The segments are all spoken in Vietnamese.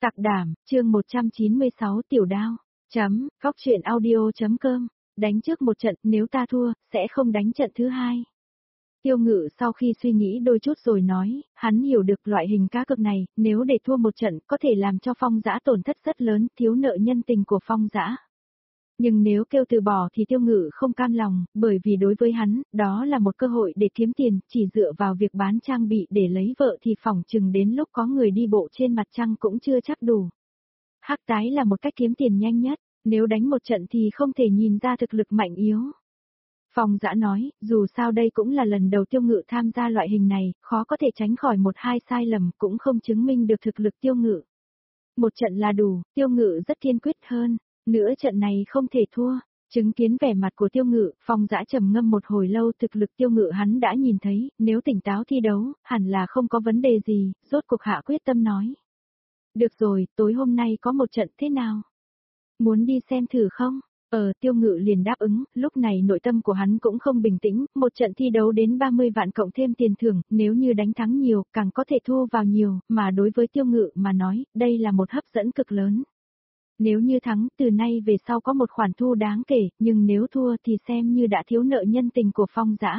Sạc đảm, chương 196 tiểu đao. Góc truyện audio.com. Đánh trước một trận, nếu ta thua, sẽ không đánh trận thứ hai. Tiêu Ngự sau khi suy nghĩ đôi chút rồi nói, hắn hiểu được loại hình cá cược này, nếu để thua một trận có thể làm cho Phong Dã tổn thất rất lớn, thiếu nợ nhân tình của Phong Dã. Nhưng nếu kêu từ bỏ thì Tiêu Ngự không cam lòng, bởi vì đối với hắn, đó là một cơ hội để kiếm tiền, chỉ dựa vào việc bán trang bị để lấy vợ thì phỏng chừng đến lúc có người đi bộ trên mặt trăng cũng chưa chắc đủ. Hắc tái là một cách kiếm tiền nhanh nhất, nếu đánh một trận thì không thể nhìn ra thực lực mạnh yếu. Phong Dã nói, dù sao đây cũng là lần đầu Tiêu Ngự tham gia loại hình này, khó có thể tránh khỏi một hai sai lầm cũng không chứng minh được thực lực Tiêu Ngự. Một trận là đủ, Tiêu Ngự rất kiên quyết hơn. Nữa trận này không thể thua, chứng kiến vẻ mặt của Tiêu Ngự, Phong Dã trầm ngâm một hồi lâu, thực lực Tiêu Ngự hắn đã nhìn thấy, nếu tỉnh táo thi đấu, hẳn là không có vấn đề gì, rốt cuộc hạ quyết tâm nói. Được rồi, tối hôm nay có một trận thế nào? Muốn đi xem thử không? Tiêu Ngự liền đáp ứng, lúc này nội tâm của hắn cũng không bình tĩnh, một trận thi đấu đến 30 vạn cộng thêm tiền thưởng, nếu như đánh thắng nhiều, càng có thể thu vào nhiều, mà đối với Tiêu Ngự mà nói, đây là một hấp dẫn cực lớn. Nếu như thắng, từ nay về sau có một khoản thu đáng kể, nhưng nếu thua thì xem như đã thiếu nợ nhân tình của Phong Dã.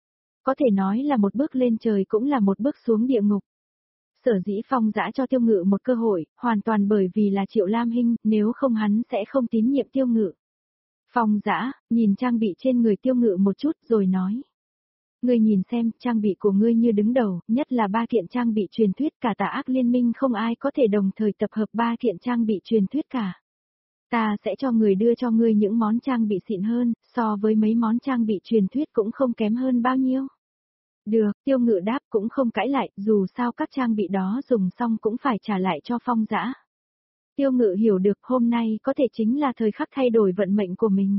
Có thể nói là một bước lên trời cũng là một bước xuống địa ngục. Sở dĩ Phong Dã cho Tiêu Ngự một cơ hội, hoàn toàn bởi vì là Triệu Lam Hinh, nếu không hắn sẽ không tín nhiệm Tiêu Ngự. Phong Dã, nhìn trang bị trên người Tiêu Ngự một chút rồi nói. Ngươi nhìn xem, trang bị của ngươi như đứng đầu, nhất là 3 kiện trang bị truyền thuyết, cả Tà Ác Liên Minh không ai có thể đồng thời tập hợp 3 kiện trang bị truyền thuyết cả. Ta sẽ cho người đưa cho ngươi những món trang bị xịn hơn, so với mấy món trang bị truyền thuyết cũng không kém hơn bao nhiêu. Được, Tiêu Ngự đáp cũng không cãi lại, dù sao các trang bị đó dùng xong cũng phải trả lại cho Phong Dã. Tiêu Ngự hiểu được hôm nay có thể chính là thời khắc thay đổi vận mệnh của mình.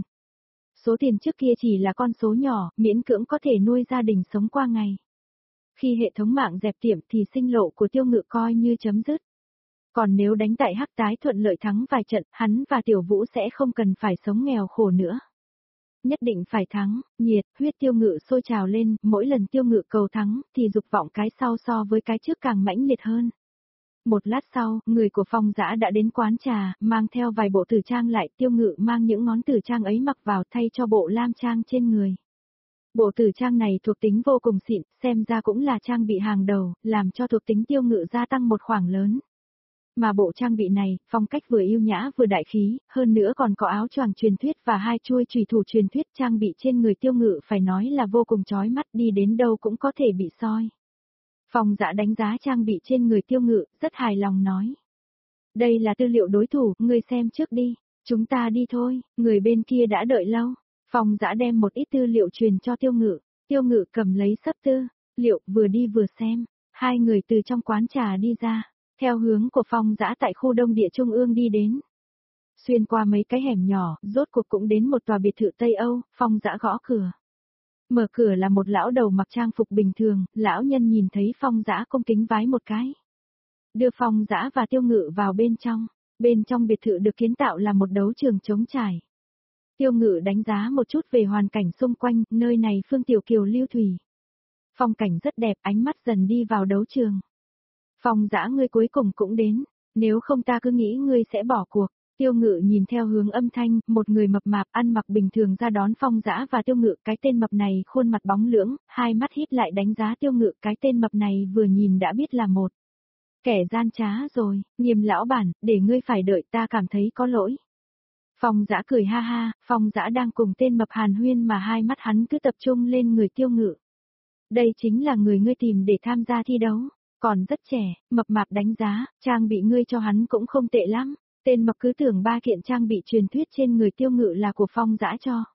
Số tiền trước kia chỉ là con số nhỏ, miễn cưỡng có thể nuôi gia đình sống qua ngày. Khi hệ thống mạng dẹp tiệm thì sinh lộ của Tiêu Ngự coi như chấm dứt. Còn nếu đánh tại hắc tái thuận lợi thắng vài trận, hắn và Tiểu Vũ sẽ không cần phải sống nghèo khổ nữa. Nhất định phải thắng, nhiệt, huyết Tiêu Ngự sôi trào lên, mỗi lần Tiêu Ngự cầu thắng thì dục vọng cái sau so với cái trước càng mãnh liệt hơn. Một lát sau, người của Phong Dã đã đến quán trà, mang theo vài bộ tử trang lại, Tiêu Ngự mang những món tử trang ấy mặc vào thay cho bộ lam trang trên người. Bộ tử trang này thuộc tính vô cùng xịn, xem ra cũng là trang bị hàng đầu, làm cho thuộc tính Tiêu Ngự gia tăng một khoảng lớn. Mà bộ trang bị này, phong cách vừa yêu nhã vừa đại khí, hơn nữa còn có áo choàng truyền thuyết và 2 chuôi chùy thủ truyền thuyết, trang bị trên người Tiêu Ngự phải nói là vô cùng chói mắt, đi đến đâu cũng có thể bị soi. Phong Dã đánh giá trang bị trên người Tiêu Ngự, rất hài lòng nói. Đây là tư liệu đối thủ, ngươi xem trước đi, chúng ta đi thôi, người bên kia đã đợi lâu. Phong Dã đem một ít tư liệu truyền cho Tiêu Ngự, Tiêu Ngự cầm lấy sấp tư liệu, vừa đi vừa xem, hai người từ trong quán trà đi ra, theo hướng của Phong Dã tại khu Đông Địa Trung ương đi đến. Xuyên qua mấy cái hẻm nhỏ, rốt cuộc cũng đến một tòa biệt thự Tây Âu, Phong Dã gõ cửa. Mở cửa là một lão đầu mặc trang phục bình thường, lão nhân nhìn thấy Phong Dã cung kính vái một cái. Đưa Phong Dã và Tiêu Ngự vào bên trong biệt thự được kiến tạo là một đấu trường trống trải. Tiêu Ngự đánh giá một chút về hoàn cảnh xung quanh, nơi này Phương Tiểu Kiều lưu thủy. Phong cảnh rất đẹp, ánh mắt dần đi vào đấu trường. Phong Dã ngươi cuối cùng cũng đến, nếu không ta cứ nghĩ ngươi sẽ bỏ cuộc. Tiêu Ngự nhìn theo hướng âm thanh, một người mập mạp ăn mặc bình thường ra đón Phong Dã và Tiêu Ngự, cái tên mập này khuôn mặt bóng lưỡng, hai mắt híp lại đánh giá Tiêu Ngự, cái tên mập này vừa nhìn đã biết là một kẻ gian trá rồi, Nghiêm lão bản, để ngươi phải đợi, ta cảm thấy có lỗi. Phong Dã cười ha ha, Phong Dã đang cùng tên mập hàn huyên mà hai mắt hắn cứ tập trung lên người Tiêu Ngự. Đây chính là người ngươi tìm để tham gia thi đấu, còn rất trẻ, mập mạp đánh giá, trang bị ngươi cho hắn cũng không tệ lắm. Tên mập cứ tưởng 3 kiện trang bị truyền thuyết trên người Tiêu Ngự là của Phong Dã cho.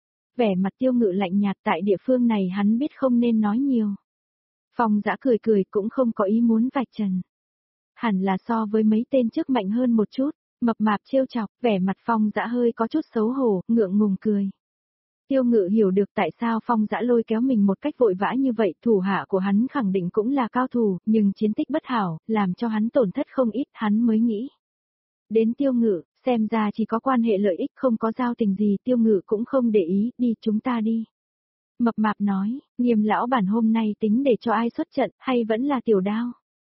Vẻ mặt Tiêu Ngự lạnh nhạt, tại địa phương này hắn biết không nên nói nhiều. Phong Dã cười cười cũng không có ý muốn vạch trần. Hẳn là so với mấy tên trước mạnh hơn một chút, mập mạp trêu chọc, vẻ mặt Phong Dã hơi có chút xấu hổ, ngượng ngùng cười. Tiêu Ngự hiểu được tại sao Phong Dã lôi kéo mình một cách vội vã như vậy, thủ hạ của hắn khẳng định cũng là cao thủ, nhưng chiến tích bất hảo, làm cho hắn tổn thất không ít, hắn mới nghĩ. Đến Tiêu Ngự, xem ra chỉ có quan hệ lợi ích không có giao tình gì, Tiêu Ngự cũng không để ý, đi chúng ta đi. Mập mạp nói, Nghiêm lão bản hôm nay tính để cho ai xuất trận, hay vẫn là Tiểu Đao?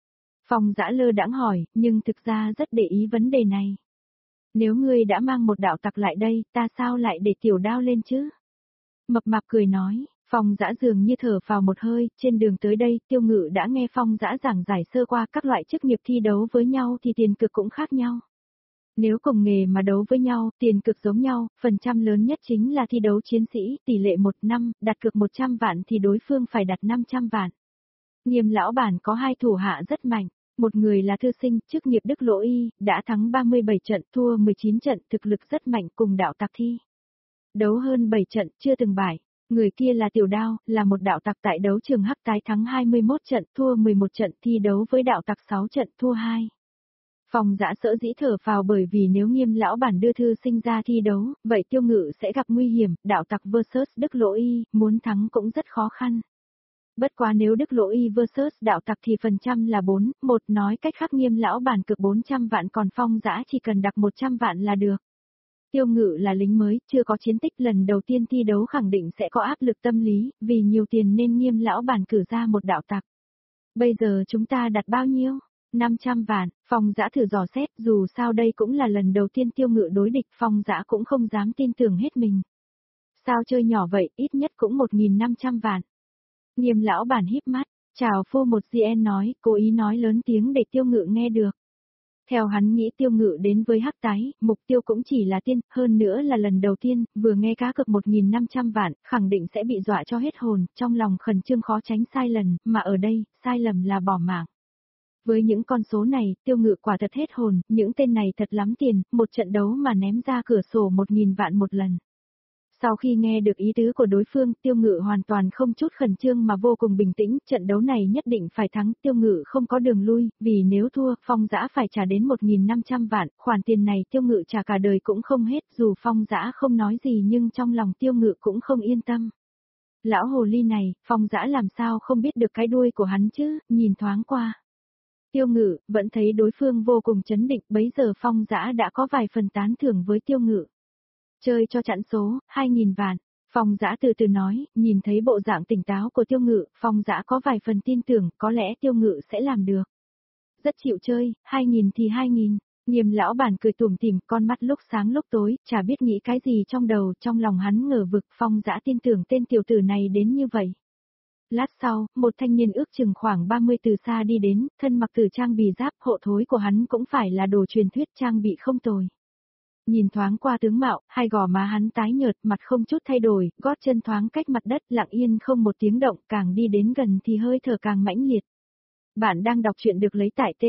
Phong Dã lơ đãng hỏi, nhưng thực ra rất để ý vấn đề này. Nếu ngươi đã mang một đạo tặc lại đây, ta sao lại để tiểu đao lên chứ? Mập mạp cười nói, Phong Dã dường như thở vào một hơi, trên đường tới đây, Tiêu Ngự đã nghe Phong Dã giảng giải sơ qua các loại chức nghiệp thi đấu với nhau thì tiền cược cũng khác nhau. Nếu cùng nghề mà đấu với nhau, tiền cược giống nhau, phần trăm lớn nhất chính là thi đấu chiến sĩ, tỷ lệ 1-5, đặt cược 100 vạn thì đối phương phải đặt 500 vạn. Nghiêm lão bản có hai thủ hạ rất mạnh. Một người là thư sinh, chức nghiệp Đức Lỗ Y, đã thắng 37 trận, thua 19 trận, thực lực rất mạnh cùng đạo tặc thi. Đấu hơn 7 trận, chưa từng bại. Người kia là Tiểu Đao, là một đạo tặc tại đấu trường Hắc Tái thắng 21 trận, thua 11 trận, thi đấu với đạo tặc 6 trận, thua 2. Phong Dã sở dĩ thở phào bởi vì nếu Nghiêm lão bản đưa thư sinh ra thi đấu, vậy Tiêu Ngự sẽ gặp nguy hiểm, đạo tặc vs Đức Lỗ Y, muốn thắng cũng rất khó khăn. Bất quá nếu Đức Lỗ Y vs đạo tặc thì phần trăm là 4-1, nói cách khác Nghiêm lão bản cược 400 vạn còn Phong Dã chỉ cần đặt 100 vạn là được. Tiêu Ngự là lính mới, chưa có chiến tích, lần đầu tiên thi đấu khẳng định sẽ có áp lực tâm lý, vì nhiều tiền nên Nghiêm lão bản cử ra một đạo tặc. Bây giờ chúng ta đặt bao nhiêu? 500 vạn, Phong Dã thử dò xét, dù sao đây cũng là lần đầu tiên Tiêu Ngự đối địch, Phong Dã cũng không dám tin tưởng hết mình. Sao chơi nhỏ vậy, ít nhất cũng 1.500 vạn. Nghiêm lão bản híp mắt, chào phu một GN nói, cố ý nói lớn tiếng để Tiêu Ngự nghe được. Theo hắn nghĩ Tiêu Ngự đến với Hắc Tái, mục tiêu cũng chỉ là tiên, hơn nữa là lần đầu tiên, vừa nghe cá cược 1.500 vạn, khẳng định sẽ bị dọa cho hết hồn, trong lòng khẩn trương khó tránh sai lầm, mà ở đây, sai lầm là bỏ mạng. Với những con số này, Tiêu Ngự quả thật hết hồn, những tên này thật lắm tiền, một trận đấu mà ném ra cửa sổ 1.000 vạn một lần. Sau khi nghe được ý tứ của đối phương, Tiêu Ngự hoàn toàn không chút khẩn trương mà vô cùng bình tĩnh, trận đấu này nhất định phải thắng, Tiêu Ngự không có đường lui, vì nếu thua, Phong Dã phải trả đến 1.500 vạn, khoản tiền này Tiêu Ngự trả cả đời cũng không hết, dù Phong Dã không nói gì nhưng trong lòng Tiêu Ngự cũng không yên tâm. Lão hồ ly này, Phong Dã làm sao không biết được cái đuôi của hắn chứ, nhìn thoáng qua. Tiêu Ngự, vẫn thấy đối phương vô cùng chấn định, bấy giờ Phong Dã đã có vài phần tán thưởng với Tiêu Ngự. Chơi cho chẵn số, 2.000 vạn. Phong Dã từ từ nói, nhìn thấy bộ dạng tỉnh táo của Tiêu Ngự, Phong Dã có vài phần tin tưởng, có lẽ Tiêu Ngự sẽ làm được. Rất chịu chơi, 2.000 thì 2.000. Nghiêm lão bản cười tủm tỉm, con mắt lúc sáng lúc tối, chả biết nghĩ cái gì trong đầu, trong lòng hắn ngờ vực, Phong Dã tin tưởng tên tiểu tử này đến như vậy. Lát sau, một thanh niên ước chừng khoảng 30 từ xa đi đến, thân mặc tử trang bì giáp, hộ thối của hắn cũng phải là đồ truyền thuyết trang bị không tồi. Nhìn thoáng qua tướng mạo, hai gò má hắn tái nhợt, mặt không chút thay đổi, gót chân thoáng cách mặt đất, lặng yên không một tiếng động, càng đi đến gần thì hơi thở càng mãnh liệt. Bạn đang đọc truyện được lấy tại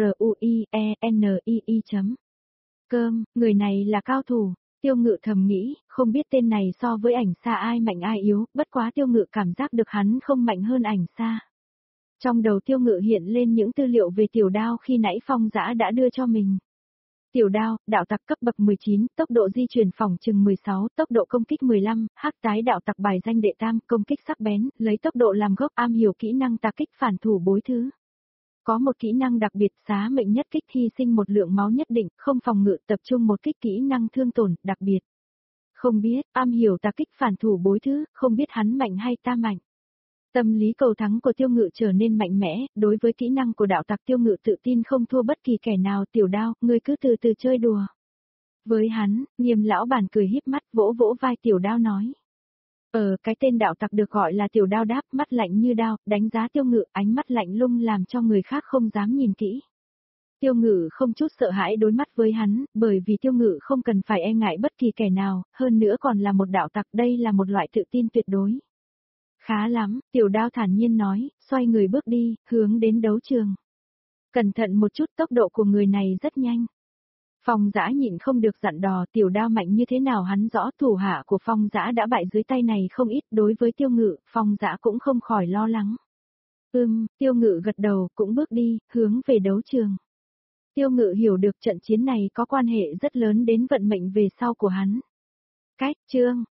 truyenii.com. Người này là cao thủ. Tiêu Ngự thầm nghĩ, không biết tên này so với Ảnh Sa ai mạnh ai yếu, bất quá Tiêu Ngự cảm giác được hắn không mạnh hơn Ảnh Sa. Trong đầu Tiêu Ngự hiện lên những tư liệu về Tiểu Đao khi nãy Phong Dã đã đưa cho mình. Tiểu Đao, đạo tặc cấp bậc 19, tốc độ di chuyển phòng chừng 16, tốc độ công kích 15, Hắc Tái đạo tặc bài danh đệ tam, công kích sắc bén, lấy tốc độ làm gốc, am hiểu kỹ năng tà kích phản thủ bối thứ. Có một kỹ năng đặc biệt, xá mệnh nhất kích, hy sinh một lượng máu nhất định, không phòng ngự, tập trung một kích, kỹ năng thương tổn đặc biệt. Không biết, am hiểu tà kích phản thủ bối thứ, không biết hắn mạnh hay ta mạnh. Tâm lý cầu thắng của Tiêu Ngự trở nên mạnh mẽ, đối với kỹ năng của đạo tặc Tiêu Ngự tự tin không thua bất kỳ kẻ nào. Tiểu Đao, ngươi cứ từ từ chơi đùa. Với hắn, Nghiêm lão bản cười híp mắt, vỗ vỗ vai Tiểu Đao nói. Cái tên đạo tặc được gọi là Tiểu Đao đáp, mắt lạnh như đao, đánh giá Tiêu Ngự, ánh mắt lạnh lùng làm cho người khác không dám nhìn kỹ. Tiêu Ngự không chút sợ hãi đối mắt với hắn, bởi vì Tiêu Ngự không cần phải e ngại bất kỳ kẻ nào, hơn nữa còn là một đạo tặc, đây là một loại tự tin tuyệt đối. Khá lắm, Tiểu Đao thản nhiên nói, xoay người bước đi, hướng đến đấu trường. Cẩn thận một chút, tốc độ của người này rất nhanh. Phong Dã nhịn không được dặn dò, Tiểu Đao mạnh như thế nào hắn rõ, thủ hạ của Phong Dã đã bại dưới tay này không ít, đối với Tiêu Ngự, Phong Dã cũng không khỏi lo lắng. Tiêu Ngự gật đầu, cũng bước đi, hướng về đấu trường. Tiêu Ngự hiểu được trận chiến này có quan hệ rất lớn đến vận mệnh về sau của hắn. Chương